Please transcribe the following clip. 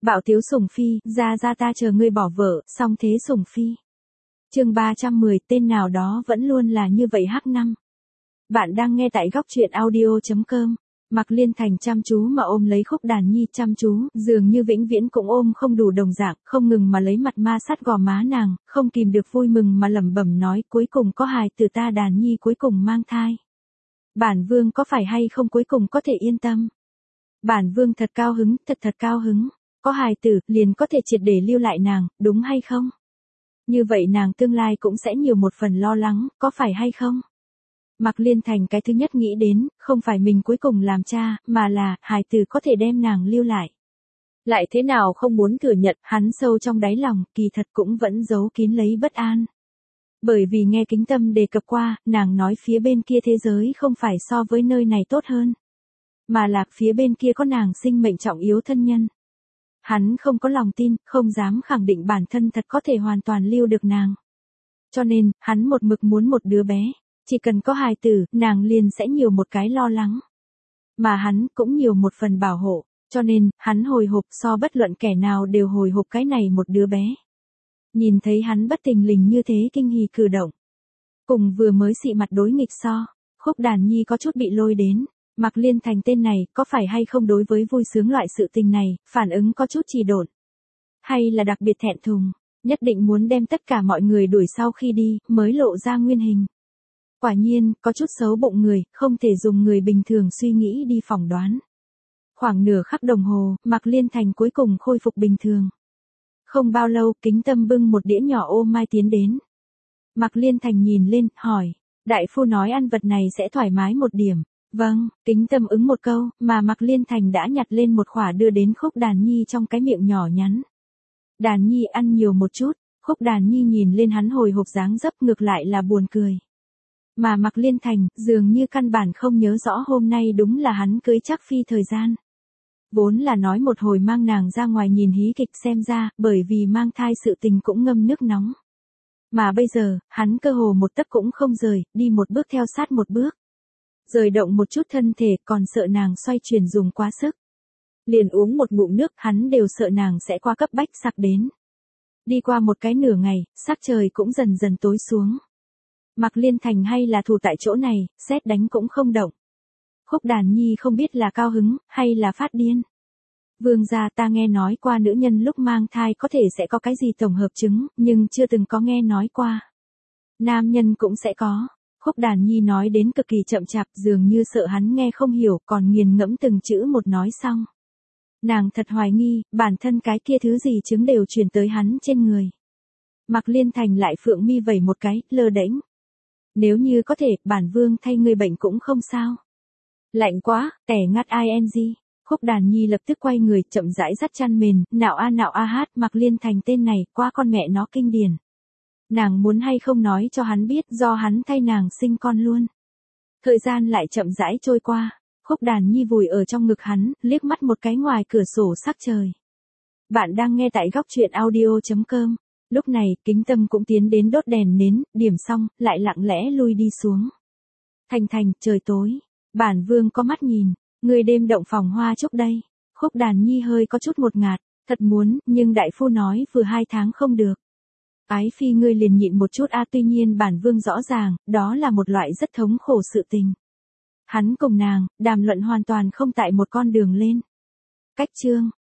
Bạo tiếu sủng phi, ra ta chờ ngươi bỏ vợ, xong thế sủng phi. Chương 310, tên nào đó vẫn luôn là như vậy H5. Bạn đang nghe tại góc truyện audio.com. Mạc Liên Thành chăm chú mà ôm lấy Khúc Đàn Nhi chăm chú, dường như vĩnh viễn cũng ôm không đủ đồng dạng, không ngừng mà lấy mặt ma sát gò má nàng, không kìm được vui mừng mà lẩm bẩm nói, cuối cùng có hài tử, ta Đàn Nhi cuối cùng mang thai. Bản vương có phải hay không cuối cùng có thể yên tâm. Bản vương thật cao hứng, thật cao hứng, có hài tử, liền có thể triệt để lưu lại nàng, đúng hay không? Như vậy nàng tương lai cũng sẽ nhiều một phần lo lắng, có phải hay không? Mạc Liên Thành cái thứ nhất nghĩ đến, không phải mình cuối cùng làm cha, mà là, hài tử có thể đem nàng lưu lại. Lại thế nào không muốn thừa nhận, hắn sâu trong đáy lòng, kỳ thật cũng vẫn giấu kín lấy bất an. Bởi vì nghe Kính Tâm đề cập qua, nàng nói phía bên kia thế giới không phải so với nơi này tốt hơn. Mà là phía bên kia có nàng sinh mệnh trọng yếu thân nhân. Hắn không có lòng tin, không dám khẳng định bản thân thật có thể hoàn toàn lưu được nàng. Cho nên, hắn một mực muốn một đứa bé. Chỉ cần có hài tử, nàng liền sẽ nhiều một cái lo lắng. Mà hắn cũng nhiều một phần bảo hộ, cho nên, hắn hồi hộp so bất luận kẻ nào đều hồi hộp cái này một đứa bé. Nhìn thấy hắn bất thình lình như thế kinh hỉ cử động. Cùng vừa mới xị mặt đối nghịch so, Khúc Đàn Nhi có chút bị lôi đến. Mạc Liên Thành tên này, có phải hay không đối với vui sướng loại sự tình này, phản ứng có chút trì độn. Hay là đặc biệt thẹn thùng, nhất định muốn đem tất cả mọi người đuổi sau khi đi, mới lộ ra nguyên hình. Quả nhiên, có chút xấu bụng người, không thể dùng người bình thường suy nghĩ đi phỏng đoán. Khoảng nửa khắc đồng hồ, Mạc Liên Thành cuối cùng khôi phục bình thường. Không bao lâu, Kính Tâm bưng một đĩa nhỏ ô mai tiến đến. Mạc Liên Thành nhìn lên, hỏi, đại phu nói ăn vật này sẽ thoải mái một điểm. Vâng, Kính Tâm ứng một câu, mà Mạc Liên Thành đã nhặt lên một khỏa đưa đến Khúc Đàn Nhi trong cái miệng nhỏ nhắn. Đàn Nhi ăn nhiều một chút, Khúc Đàn Nhi nhìn lên hắn hồi hộp dáng dấp ngược lại là buồn cười. Mà Mạc Liên Thành, dường như căn bản không nhớ rõ hôm nay đúng là hắn cưới Trác Phi thời gian. Vốn là nói một hồi mang nàng ra ngoài nhìn hí kịch xem ra, bởi vì mang thai sự tình cũng ngâm nước nóng. Mà bây giờ, hắn cơ hồ một tấc cũng không rời, đi một bước theo sát một bước. Rời động một chút thân thể, còn sợ nàng xoay chuyển dùng quá sức. Liền uống một ngụm nước, hắn đều sợ nàng sẽ qua cấp bách sặc đến. Đi qua một cái nửa ngày, sắc trời cũng dần dần tối xuống. Mạc Liên Thành hay là thủ tại chỗ này, sét đánh cũng không động. Khúc Đàn Nhi không biết là cao hứng, hay là phát điên. Vương gia, ta nghe nói qua nữ nhân lúc mang thai có thể sẽ có cái gì tổng hợp chứng, nhưng chưa từng có nghe nói qua. Nam nhân cũng sẽ có. Khúc Đàn Nhi nói đến cực kỳ chậm chạp, dường như sợ hắn nghe không hiểu, còn nghiền ngẫm từng chữ một nói xong. Nàng thật hoài nghi, bản thân cái kia thứ gì chứng đều truyền tới hắn trên người. Mạc Liên Thành lại phượng mi vẩy một cái, lơ đễnh. Nếu như có thể, bản vương thay người bệnh cũng không sao. Lạnh quá, tẻ ngắt ing. Khúc Đàn Nhi lập tức quay người, chậm rãi dắt chăn mền, nạo a hát, Mạc Liên Thành tên này, qua con mẹ nó kinh điển. Nàng muốn hay không nói cho hắn biết, do hắn thay nàng sinh con luôn. Thời gian lại chậm rãi trôi qua, Khúc Đàn Nhi vùi ở trong ngực hắn, liếc mắt một cái ngoài cửa sổ sắc trời. Bạn đang nghe tại góc truyện audio.com. Lúc này, Kính Tâm cũng tiến đến đốt đèn nến, điểm xong, lại lặng lẽ lui đi xuống. Thành, trời tối. Bản vương có mắt nhìn, người đêm động phòng hoa chúc đây. Khúc Đàn Nhi hơi có chút một ngạt, thật muốn, nhưng đại phu nói vừa 2 tháng không được. Ái phi ngươi liền nhịn một chút tuy nhiên bản vương rõ ràng, đó là một loại rất thống khổ sự tình. Hắn cùng nàng, đàm luận hoàn toàn không tại một con đường lên. Cách chương.